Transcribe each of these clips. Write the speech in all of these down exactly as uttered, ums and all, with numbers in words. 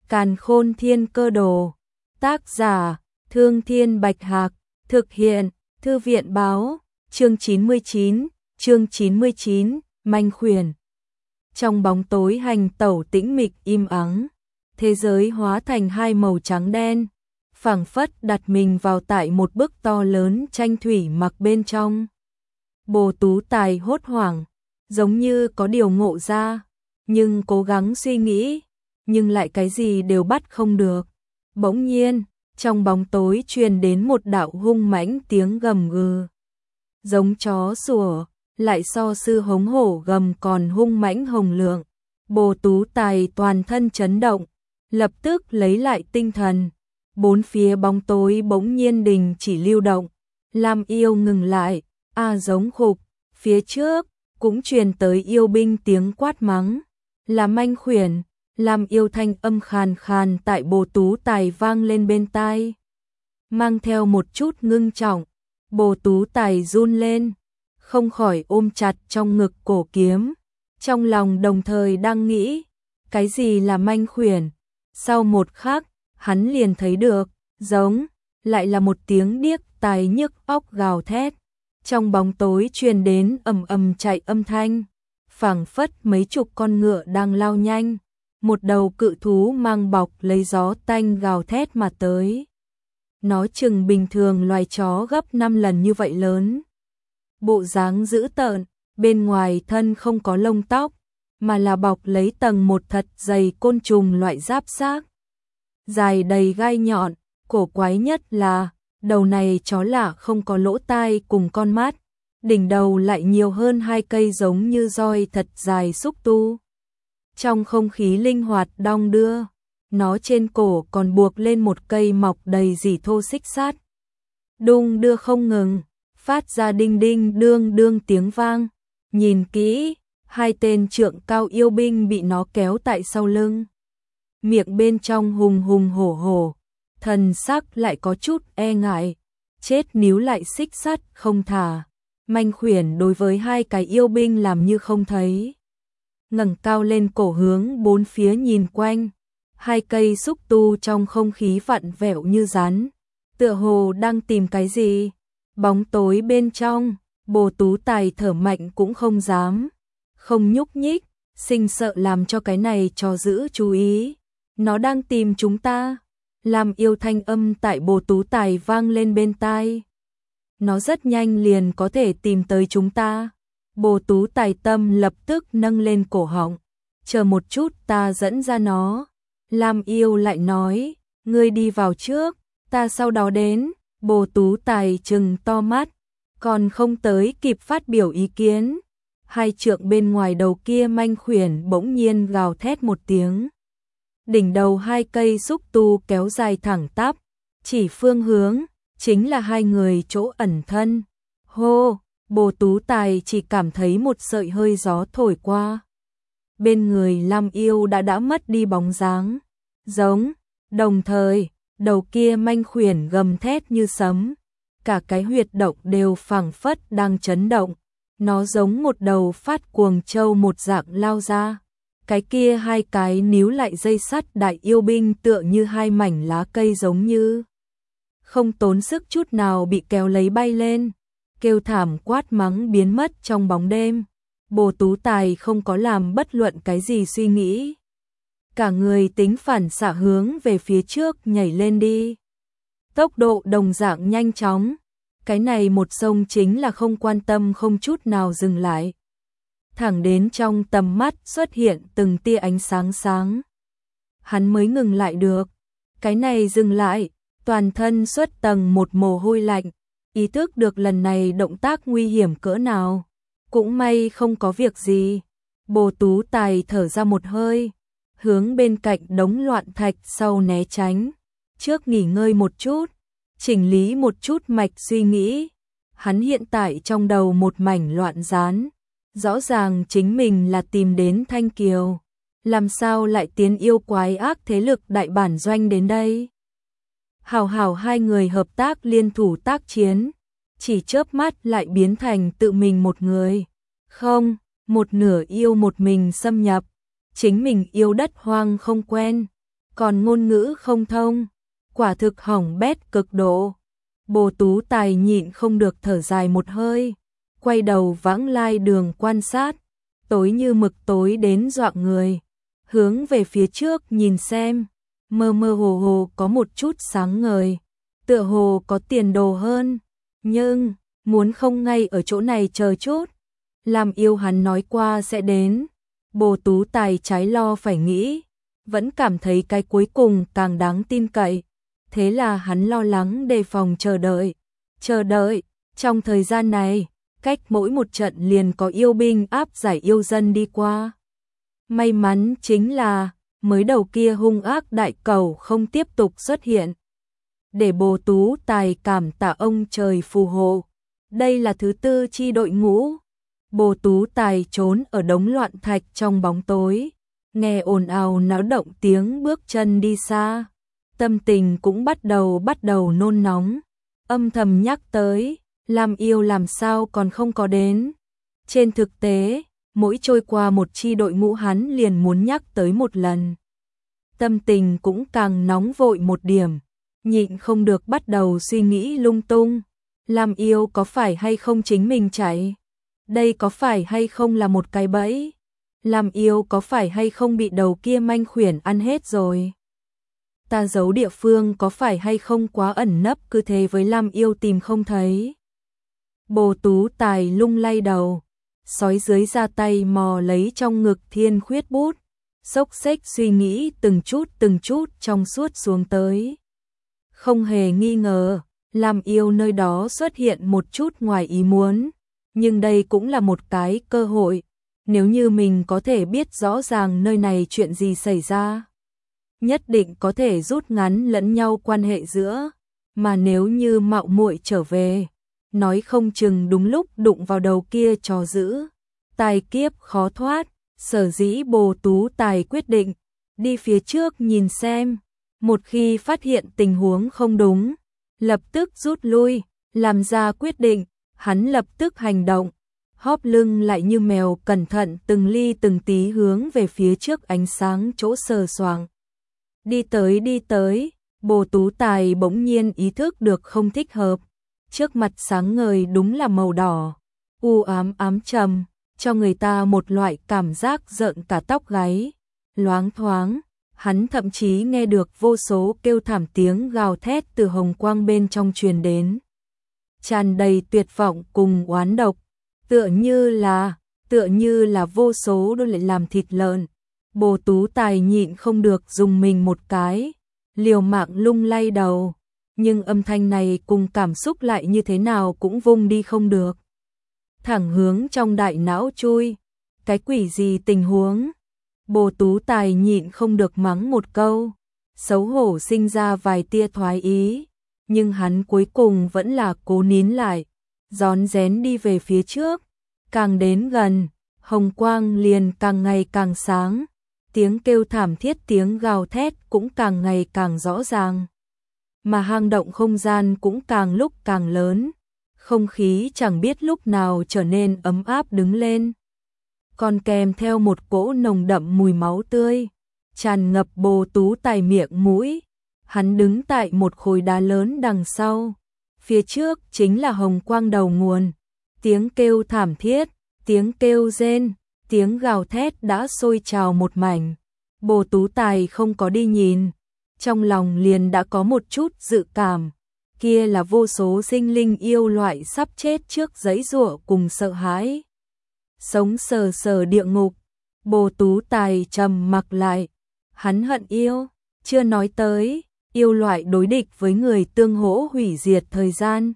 Càn Khôn Thiên Cơ Đồ. Tác giả: Thương Thiên Bạch Hạc. Thực hiện: Thư viện Báo. Chương chín mươi chín, chương chín mươi chín, Manh Khuyển. Trong bóng tối hành tẩu tĩnh mịch im ắng, thế giới hóa thành hai màu trắng đen, phảng phất đặt mình vào tại một bức to lớn tranh thủy mặc bên trong. Bồ Tú Tài hốt hoảng, giống như có điều ngộ ra, nhưng cố gắng suy nghĩ, nhưng lại cái gì đều bắt không được. Bỗng nhiên, trong bóng tối truyền đến một đạo hung mãnh tiếng gầm gừ, giống chó sủa, lại so sư hống hổ gầm còn hung mãnh hồng lượng. Bồ Tú Tài toàn thân chấn động, lập tức lấy lại tinh thần. Bốn phía bóng tối bỗng nhiên đình chỉ lưu động. Lam Yêu ngừng lại, a giống khục. Phía trước cũng truyền tới yêu binh tiếng quát mắng, là Manh Khuyển. Lam Yêu thanh âm khàn khàn tại Bồ Tú Tài vang lên bên tai, mang theo một chút ngưng trọng. Bồ Tú Tài run lên, không khỏi ôm chặt trong ngực cổ kiếm, trong lòng đồng thời đang nghĩ, cái gì là Manh Khuyển? Sau một khắc, hắn liền thấy được, giống, lại là một tiếng điếc tai nhức óc gào thét. Trong bóng tối truyền đến ầm ầm chạy âm thanh, phảng phất mấy chục con ngựa đang lao nhanh, một đầu cự thú mang bọc lấy gió tanh gào thét mà tới. Nó chừng bình thường loài chó gấp năm lần như vậy lớn. Bộ dáng dữ tợn, bên ngoài thân không có lông tóc, mà là bọc lấy tầng một thật dày côn trùng loại giáp xác, dài đầy gai nhọn. Cổ quái nhất là, đầu này chó lạ không có lỗ tai cùng con mắt, đỉnh đầu lại nhiều hơn hai cây giống như roi thật dài xúc tu. Trong không khí linh hoạt đong đưa, nó trên cổ còn buộc lên một cây mọc đầy rỉ thô xích sắt, đung đưa không ngừng, phát ra đinh đinh đương đương tiếng vang. Nhìn kỹ, hai tên trượng cao yêu binh bị nó kéo tại sau lưng, miệng bên trong hùng hùng hổ hổ, thần sắc lại có chút e ngại, chết níu lại xích sắt không thả. Manh Khuyển đối với hai cái yêu binh làm như không thấy, ngẩng cao lên cổ hướng bốn phía nhìn quanh, hai cây xúc tu trong không khí vặn vẹo như rắn, tựa hồ đang tìm cái gì. Bóng tối bên trong, Bồ Tú Tài thở mạnh cũng không dám, không nhúc nhích, sinh sợ làm cho cái này cho giữ chú ý. Nó đang tìm chúng ta. Làm yêu thanh âm tại Bồ Tú Tài vang lên bên tai. Nó rất nhanh liền có thể tìm tới chúng ta. Bồ Tú Tài tâm lập tức nâng lên cổ họng. Chờ một chút, ta dẫn ra nó. Lam Yêu lại nói, ngươi đi vào trước, ta sau đó đến. Bồ Tú Tài trừng to mắt, còn không tới kịp phát biểu ý kiến, hai trượng bên ngoài đầu kia Manh Khuyển bỗng nhiên gào thét một tiếng. Đỉnh đầu hai cây xúc tu kéo dài thẳng tắp, chỉ phương hướng, chính là hai người chỗ ẩn thân. Hô, Bồ Tú Tài chỉ cảm thấy một sợi hơi gió thổi qua. Bên người Lam Yêu đã đã mất đi bóng dáng. Giống, đồng thời, đầu kia Manh Khuyển gầm thét như sấm. Cả cái huyệt động đều phảng phất đang chấn động. Nó giống một đầu phát cuồng trâu một dạng lao ra. Cái kia hai cái níu lại dây sắt đại yêu binh tựa như hai mảnh lá cây giống như không tốn sức chút nào bị kéo lấy bay lên, kêu thảm quát mắng biến mất trong bóng đêm. Bồ Tú Tài không có làm bất luận cái gì suy nghĩ, cả người tính phản xạ hướng về phía trước nhảy lên đi. Tốc độ đồng dạng nhanh chóng, cái này một sông chính là không quan tâm không chút nào dừng lại. Thẳng đến trong tầm mắt xuất hiện từng tia ánh sáng sáng, hắn mới ngừng lại được. Cái này dừng lại, toàn thân xuất tầng một mồ hôi lạnh, ý thức được lần này động tác nguy hiểm cỡ nào. Cũng may không có việc gì. Bồ Tú Tài thở ra một hơi, hướng bên cạnh đống loạn thạch sau né tránh, trước nghỉ ngơi một chút, chỉnh lý một chút mạch suy nghĩ. Hắn hiện tại trong đầu một mảnh loạn rán. Rõ ràng chính mình là tìm đến Thanh Kiều, làm sao lại tiến yêu quái ác thế lực đại bản doanh đến đây. Hảo hảo hai người hợp tác liên thủ tác chiến, chỉ chớp mắt lại biến thành tự mình một người. Không, một nửa yêu một mình xâm nhập, chính mình yêu đất hoang không quen, còn ngôn ngữ không thông, quả thực hỏng bét cực độ. Bồ Tú Tài nhịn không được thở dài một hơi, quay đầu vãng lai đường quan sát, tối như mực tối đến dọa người, hướng về phía trước nhìn xem, mơ mơ hồ hồ có một chút sáng ngời, tựa hồ có tiền đồ hơn, nhưng muốn không ngay ở chỗ này chờ chút, làm yêu hắn nói qua sẽ đến. Bồ Tú Tài trái lo phải nghĩ, vẫn cảm thấy cái cuối cùng càng đáng tin cậy, thế là hắn lo lắng đề phòng chờ đợi, chờ đợi, trong thời gian này, cách mỗi một trận liền có yêu binh áp giải yêu dân đi qua. May mắn chính là, mới đầu kia hung ác đại cầu không tiếp tục xuất hiện. Để Bồ Tú Tài cảm tạ ông trời phù hộ, đây là thứ tư chi đội ngũ. Bồ Tú Tài trốn ở đống loạn thạch trong bóng tối, nghe ồn ào náo động tiếng bước chân đi xa, tâm tình cũng bắt đầu bắt đầu nôn nóng, âm thầm nhắc tới, làm yêu làm sao còn không có đến. Trên thực tế, mỗi trôi qua một chi đội ngũ hắn liền muốn nhắc tới một lần. Tâm tình cũng càng nóng vội một điểm, nhịn không được bắt đầu suy nghĩ lung tung, làm yêu có phải hay không chính mình chạy? Đây có phải hay không là một cái bẫy? Làm yêu có phải hay không bị đầu kia manh khuyển ăn hết rồi? Ta giấu địa phương có phải hay không quá ẩn nấp cứ thế với làm yêu tìm không thấy? Bồ Tú Tài lung lay đầu, sói dưới ra tay mò lấy trong ngực thiên khuyết bút, xốc xếch suy nghĩ từng chút từng chút trong suốt xuống tới. Không hề nghi ngờ, làm yêu nơi đó xuất hiện một chút ngoài ý muốn, nhưng đây cũng là một cái cơ hội, nếu như mình có thể biết rõ ràng nơi này chuyện gì xảy ra, nhất định có thể rút ngắn lẫn nhau quan hệ giữa, mà nếu như mạo muội trở về, nói không chừng đúng lúc đụng vào đầu kia trò dữ, tài kiếp khó thoát. Sở dĩ Bồ Tú Tài quyết định đi phía trước nhìn xem, một khi phát hiện tình huống không đúng, lập tức rút lui, làm ra quyết định, hắn lập tức hành động, hóp lưng lại như mèo cẩn thận từng ly từng tí hướng về phía trước ánh sáng chỗ sờ soạng. Đi tới đi tới, Bồ Tú Tài bỗng nhiên ý thức được không thích hợp, trước mặt sáng ngời đúng là màu đỏ, u ám ám trầm, cho người ta một loại cảm giác rợn cả tóc gáy, loáng thoáng, hắn thậm chí nghe được vô số kêu thảm tiếng gào thét từ hồng quang bên trong truyền đến. Tràn đầy tuyệt vọng cùng oán độc, tựa như là, tựa như là vô số đôi lại làm thịt lợn. Bồ Tú Tài nhịn không được dùng mình một cái, liều mạng lung lay đầu, nhưng âm thanh này cùng cảm xúc lại như thế nào cũng vung đi không được. Thẳng hướng trong đại não chui, cái quỷ gì tình huống? Bồ Tú Tài nhịn không được mắng một câu, xấu hổ sinh ra vài tia thoái ý, nhưng hắn cuối cùng vẫn là cố nín lại, rón rén đi về phía trước, càng đến gần, hồng quang liền càng ngày càng sáng, tiếng kêu thảm thiết tiếng gào thét cũng càng ngày càng rõ ràng, mà hang động không gian cũng càng lúc càng lớn. Không khí chẳng biết lúc nào trở nên ấm áp đứng lên, còn kèm theo một cỗ nồng đậm mùi máu tươi, tràn ngập Bồ Tú Tài miệng mũi. Hắn đứng tại một khối đá lớn đằng sau, phía trước chính là hồng quang đầu nguồn, tiếng kêu thảm thiết, tiếng kêu rên, tiếng gào thét đã sôi trào một mảnh. Bồ Tú Tài không có đi nhìn, trong lòng liền đã có một chút dự cảm. Kia là vô số sinh linh yêu loại sắp chết trước giãy giụa cùng sợ hãi. Sống sờ sờ địa ngục, Bồ Tú Tài trầm mặc lại, hắn hận yêu, chưa nói tới, yêu loại đối địch với người tương hỗ hủy diệt thời gian.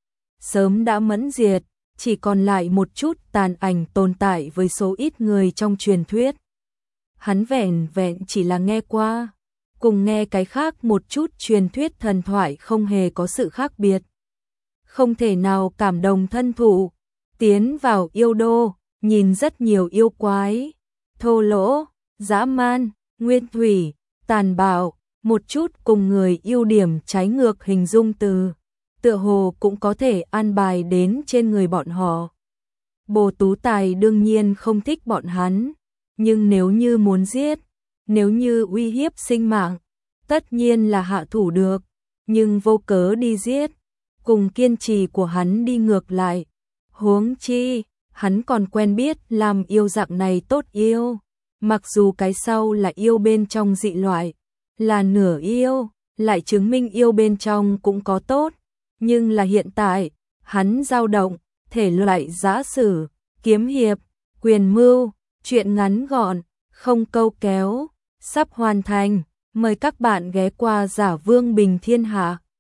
Sớm đã mẫn diệt, chỉ còn lại một chút tàn ảnh tồn tại với số ít người trong truyền thuyết. Hắn vẻn vẹn chỉ là nghe qua, cùng nghe cái khác một chút truyền thuyết thần thoại không hề có sự khác biệt. Không thể nào cảm động thân thụ, tiến vào yêu đô, nhìn rất nhiều yêu quái, thô lỗ, dã man, nguyên thủy, tàn bạo, một chút cùng người yêu điểm trái ngược hình dung từ, tựa hồ cũng có thể an bài đến trên người bọn họ. Bồ Tú Tài đương nhiên không thích bọn hắn, nhưng nếu như muốn giết, nếu như uy hiếp sinh mạng, tất nhiên là hạ thủ được, nhưng vô cớ đi giết, cùng kiên trì của hắn đi ngược lại. Huống chi, hắn còn quen biết làm yêu dạng này tốt yêu, mặc dù cái sau là yêu bên trong dị loại, là nửa yêu, lại chứng minh yêu bên trong cũng có tốt, nhưng là hiện tại, hắn dao động, thể loại giã sử, kiếm hiệp, quyền mưu, chuyện ngắn gọn, không câu kéo, sắp hoàn thành, mời các bạn ghé qua Giả Vương Bình Thiên Hạ.